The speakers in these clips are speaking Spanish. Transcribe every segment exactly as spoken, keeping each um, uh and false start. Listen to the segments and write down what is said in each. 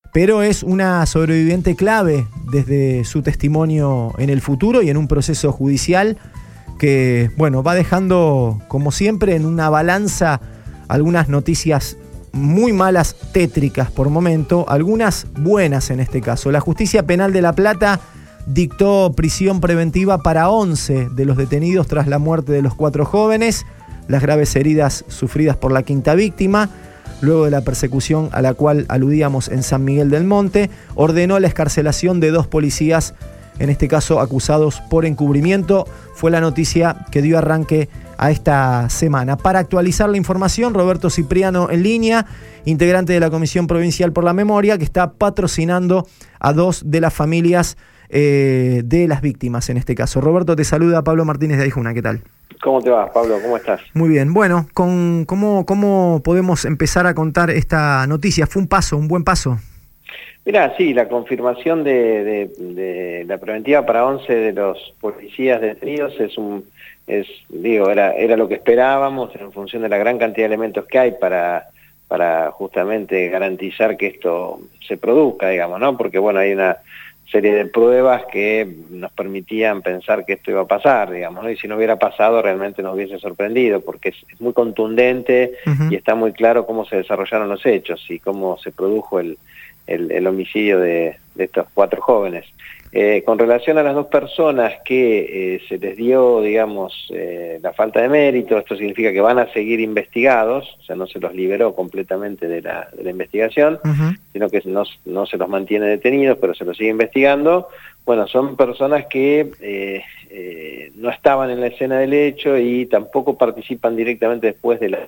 pero es una sobreviviente clave desde su testimonio en el futuro y en un proceso judicial que, bueno, va dejando, como siempre, en una balanza algunas noticias muy malas, tétricas por momento, algunas buenas en este caso. La Justicia Penal de La Plata dictó prisión preventiva para once de los detenidos tras la muerte de los cuatro jóvenes, las graves heridas sufridas por la quinta víctima, luego de la persecución a la cual aludíamos en San Miguel del Monte. Ordenó la excarcelación de dos policías, en este caso acusados por encubrimiento. Fue la noticia que dio arranque a esta semana. Para actualizar la información, Roberto Cipriano en línea, integrante de la Comisión Provincial por la Memoria, que está patrocinando a dos de las familias eh, de las víctimas en este caso. Roberto, te saluda Pablo Martínez de Aijuna, ¿qué tal? ¿Cómo te va, Pablo? ¿Cómo estás? Muy bien. Bueno, con, ¿cómo, ¿cómo podemos empezar a contar esta noticia? ¿Fue un paso, un buen paso? Mirá, sí, la confirmación de, de, de la preventiva para once de los policías detenidos es un, es, digo, era, era lo que esperábamos en función de la gran cantidad de elementos que hay para, para justamente garantizar que esto se produzca, digamos, ¿no? Porque, bueno, hay una serie de pruebas que nos permitían pensar que esto iba a pasar, digamos, ¿no? Y si no hubiera pasado realmente nos hubiese sorprendido, porque es, es muy contundente uh-huh. y está muy claro cómo se desarrollaron los hechos y cómo se produjo el, el, el homicidio de, de estos cuatro jóvenes. Eh, con relación a las dos personas que eh, se les dio, digamos, eh, la falta de mérito, esto significa que van a seguir investigados, o sea, no se los liberó completamente de la, de la investigación, uh-huh. sino que no, no se los mantiene detenidos, pero se los sigue investigando. Bueno, son personas que eh, eh, no estaban en la escena del hecho y tampoco participan directamente después de la...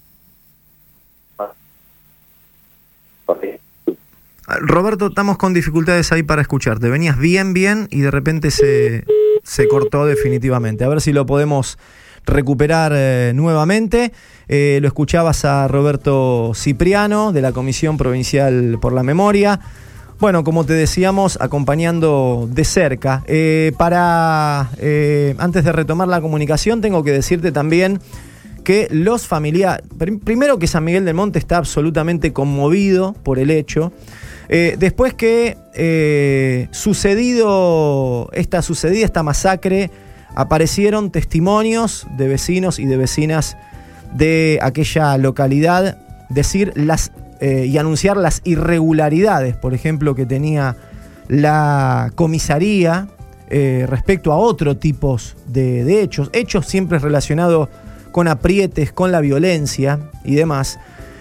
Roberto, estamos con dificultades ahí para escucharte. Venías bien, bien y de repente se, se cortó definitivamente. A ver si lo podemos recuperar eh, nuevamente. Eh, lo escuchabas a Roberto Cipriano de la Comisión Provincial por la Memoria. Bueno, como te decíamos, acompañando de cerca. Eh, para eh, antes de retomar la comunicación, tengo que decirte también que los familiares... Primero que San Miguel del Monte está absolutamente conmovido por el hecho. Eh, después que eh, sucedido esta sucedida esta masacre, aparecieron testimonios de vecinos y de vecinas de aquella localidad decir las eh, y anunciar las irregularidades, por ejemplo, que tenía la comisaría eh, respecto a otro tipo de, de hechos, hechos siempre relacionados con aprietes, con la violencia y demás.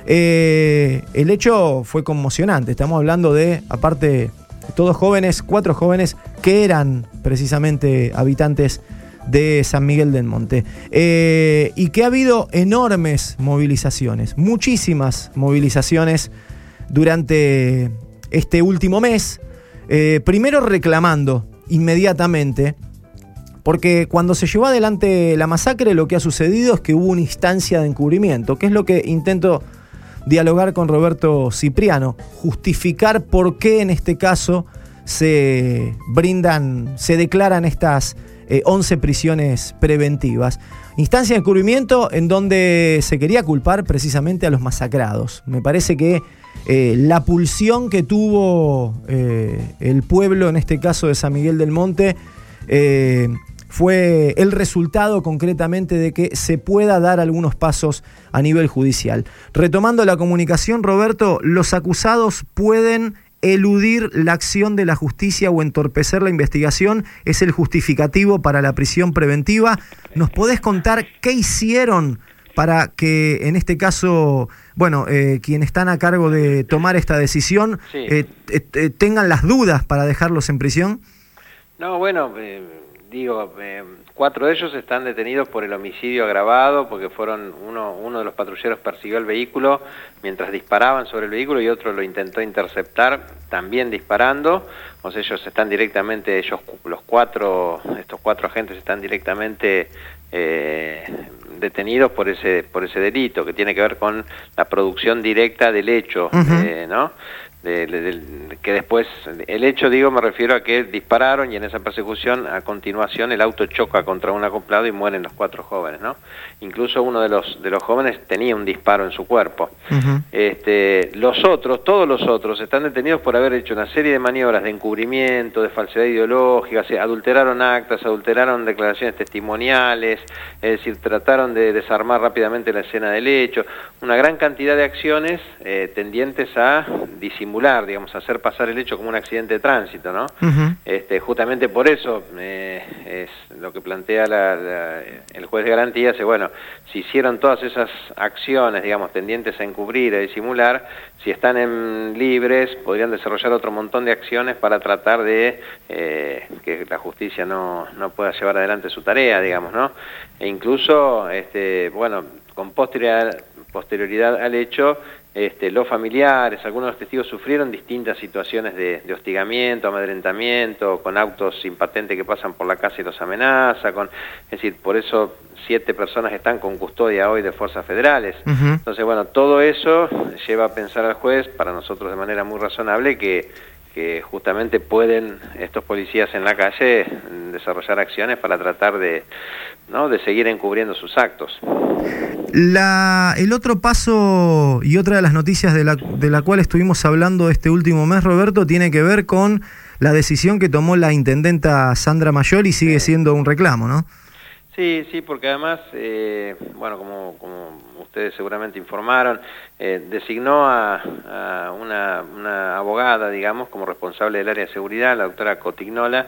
Eh, el hecho fue conmocionante. Estamos hablando de, aparte, todos jóvenes, cuatro jóvenes que eran precisamente habitantes de San Miguel del Monte. Eh, y que ha habido enormes movilizaciones, muchísimas movilizaciones durante este último mes. Eh, primero reclamando inmediatamente, porque cuando se llevó adelante la masacre, lo que ha sucedido es que hubo una instancia de encubrimiento, que es lo que intento dialogar con Roberto Cipriano, justificar por qué en este caso se brindan, se declaran estas eh, once prisiones preventivas. Instancia de encubrimiento en donde se quería culpar precisamente a los masacrados. Me parece que eh, la pulsión que tuvo eh, el pueblo, en este caso de San Miguel del Monte, eh, fue el resultado concretamente de que se pueda dar algunos pasos a nivel judicial. Retomando la comunicación, Roberto, los acusados pueden eludir la acción de la justicia o entorpecer la investigación, es el justificativo para la prisión preventiva. ¿Nos podés contar qué hicieron para que, en este caso, bueno, eh, quienes están a cargo de tomar esta decisión sí. eh, eh, tengan las dudas para dejarlos en prisión? No, bueno... Eh... Digo, eh, cuatro de ellos están detenidos por el homicidio agravado, porque fueron uno, uno de los patrulleros persiguió el vehículo mientras disparaban sobre el vehículo y otro lo intentó interceptar, también disparando. O sea, ellos están directamente, ellos los cuatro, estos cuatro agentes están directamente eh, detenidos por ese, por ese delito, que tiene que ver con la producción directa del hecho, uh-huh. eh, ¿no? de, de, de, que después, el hecho, digo, me refiero a que dispararon y en esa persecución, a continuación, el auto choca contra un acoplado y mueren los cuatro jóvenes, ¿no? Incluso uno de los de los jóvenes tenía un disparo en su cuerpo. Uh-huh. Este, los otros, todos los otros, están detenidos por haber hecho una serie de maniobras de encubrimiento, de falsedad ideológica, se adulteraron actas, adulteraron declaraciones testimoniales, es decir, trataron de desarmar rápidamente la escena del hecho, una gran cantidad de acciones eh, tendientes a disimular, digamos, a hacer pasar el hecho como un accidente de tránsito, ¿no? Uh-huh. Este, justamente por eso eh, es lo que plantea la, la, el juez de garantías, es bueno, si hicieron todas esas acciones, digamos, tendientes a encubrir, a disimular, si están en libres, podrían desarrollar otro montón de acciones para tratar de eh, que la justicia no, no pueda llevar adelante su tarea, digamos, ¿no? E incluso, este, bueno, con posterioridad, posterioridad al hecho, Este, los familiares, algunos de los testigos sufrieron distintas situaciones de, de hostigamiento, amedrentamiento, con autos sin patente que pasan por la casa y los amenaza, con, es decir, por eso siete personas están con custodia hoy de fuerzas federales. Uh-huh. Entonces, bueno, todo eso lleva a pensar al juez, para nosotros de manera muy razonable, que, que justamente pueden estos policías en la calle desarrollar acciones para tratar de, ¿no?, de seguir encubriendo sus actos. La, el otro paso y otra de las noticias de la, de la cual estuvimos hablando este último mes, Roberto, tiene que ver con la decisión que tomó la intendenta Sandra Mayol y sigue siendo un reclamo, ¿no? Sí, sí, porque además, eh, bueno, como, como ustedes seguramente informaron, eh, designó a, a una, una abogada, digamos, como responsable del área de seguridad, la doctora Cotignola,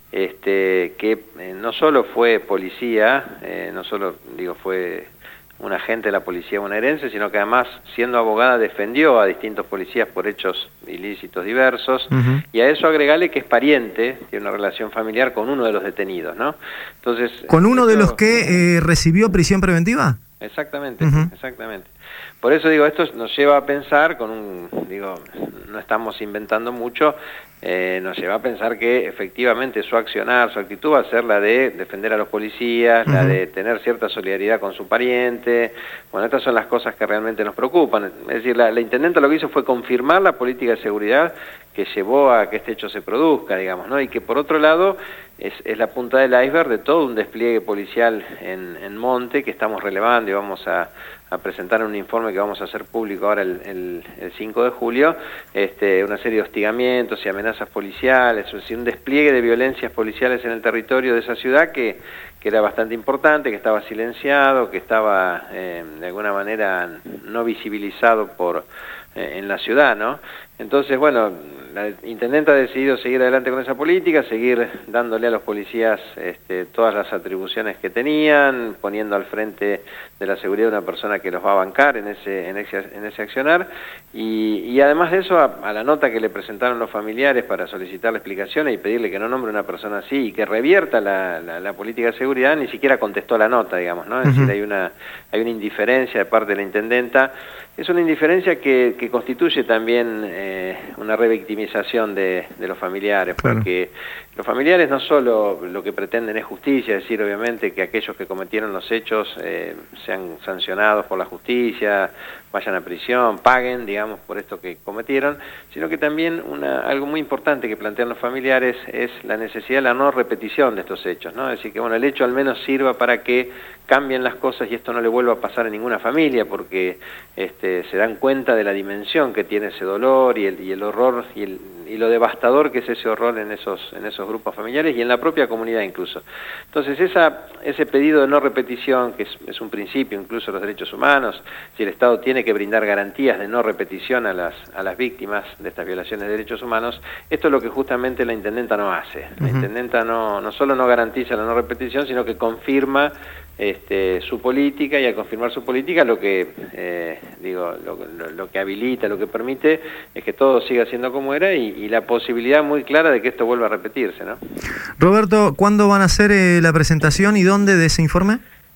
este, que eh, no solo fue policía, eh, no solo, digo, fue un agente de la policía bonaerense, sino que además, siendo abogada, defendió a distintos policías por hechos ilícitos diversos, uh-huh. y a eso agregarle que es pariente, tiene una relación familiar con uno de los detenidos, ¿no? Entonces, ¿con uno esto, de los que eh, recibió prisión preventiva? Exactamente, uh-huh. exactamente. Por eso digo, esto nos lleva a pensar, con un, digo, no estamos inventando mucho, eh, nos lleva a pensar que efectivamente su accionar, su actitud va a ser la de defender a los policías, uh-huh. la de tener cierta solidaridad con su pariente. Bueno, estas son las cosas que realmente nos preocupan. Es decir, la, la intendenta lo que hizo fue confirmar la política de seguridad que llevó a que este hecho se produzca, digamos, ¿no? Y que por otro lado es, es la punta del iceberg de todo un despliegue policial en, en monte que estamos relevando y vamos a, a presentar un informe que vamos a hacer público ahora el, el, el cinco de julio, este, una serie de hostigamientos y amenazas policiales, es decir, un despliegue de violencias policiales en el territorio de esa ciudad que, que era bastante importante, que estaba silenciado, que estaba eh, de alguna manera no visibilizado por eh, en la ciudad, ¿no? Entonces, bueno, la intendenta ha decidido seguir adelante con esa política, seguir dándole a los policías este, todas las atribuciones que tenían, poniendo al frente de la seguridad una persona que los va a bancar en ese, en ese, en ese accionar, y, y además de eso, a, a la nota que le presentaron los familiares para solicitarle explicaciones y pedirle que no nombre una persona así y que revierta la, la, la política de seguridad, ni siquiera contestó la nota, digamos, ¿no? Es uh-huh. decir, hay una, hay una indiferencia de parte de la intendenta. Es una indiferencia que, que constituye también eh, una revictimización de, de los familiares, claro. porque los familiares no solo lo que pretenden es justicia, es decir, obviamente que aquellos que cometieron los hechos eh, sean sancionados por la justicia, vayan a prisión, paguen, digamos, por esto que cometieron, sino que también una, algo muy importante que plantean los familiares es la necesidad de la no repetición de estos hechos, ¿no? Es decir, que bueno, el hecho al menos sirva para que cambien las cosas y esto no le vuelva a pasar a ninguna familia, porque este, se dan cuenta de la dimensión que tiene ese dolor y el, y el horror y, el, y lo devastador que es ese horror en esos, en esos grupos familiares y en la propia comunidad incluso. Entonces esa, ese pedido de no repetición, que es, es un principio incluso de los derechos humanos, si el Estado tiene que brindar garantías de no repetición a las, a las víctimas de estas violaciones de derechos humanos, esto es lo que justamente la intendenta no hace. La uh-huh. intendenta no, no solo no garantiza la no repetición, sino que confirma Este, su política, y al confirmar su política lo que eh, digo lo, lo, lo que habilita, lo que permite es que todo siga siendo como era y, y la posibilidad muy clara de que esto vuelva a repetirse, ¿no? Roberto, ¿cuándo van a hacer eh, la presentación y dónde de ese informe?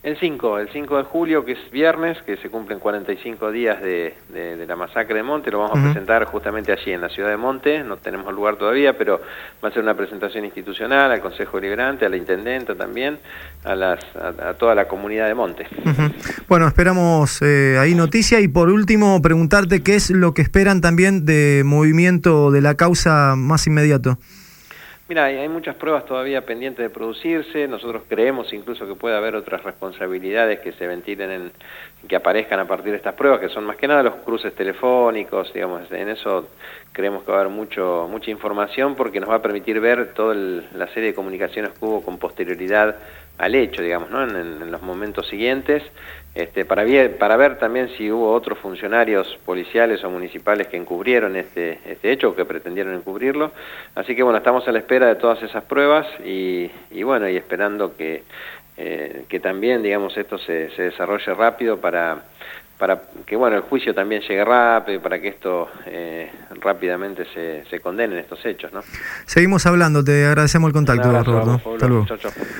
El cinco, el cinco de julio, que es viernes, que se cumplen cuarenta y cinco días de, de, de la masacre de Monte, lo vamos uh-huh. a presentar justamente allí en la ciudad de Monte, no tenemos lugar todavía, pero va a ser una presentación institucional al Consejo Deliberante, a la Intendenta también, a, las, a, a toda la comunidad de Monte. Uh-huh. Bueno, esperamos eh, ahí noticia, y por último preguntarte qué es lo que esperan también de movimiento de la causa más inmediato. Mira, hay muchas pruebas todavía pendientes de producirse. Nosotros creemos incluso que puede haber otras responsabilidades que se ventilen, en, que aparezcan a partir de estas pruebas, que son más que nada los cruces telefónicos, digamos. En eso creemos que va a haber mucho, mucha información, porque nos va a permitir ver toda el, la serie de comunicaciones que hubo con posterioridad al hecho, digamos, ¿no? En, en, en los momentos siguientes, este, para, ver, para ver también si hubo otros funcionarios policiales o municipales que encubrieron este, este hecho o que pretendieron encubrirlo. Así que bueno, estamos a la espera de todas esas pruebas y, y bueno, y esperando que, eh, que también, digamos, esto se, se desarrolle rápido para, para que, bueno, el juicio también llegue rápido, para que esto eh, rápidamente se, se condenen estos hechos, ¿no? Seguimos hablando, te agradecemos el contacto, Roberto. Hasta luego.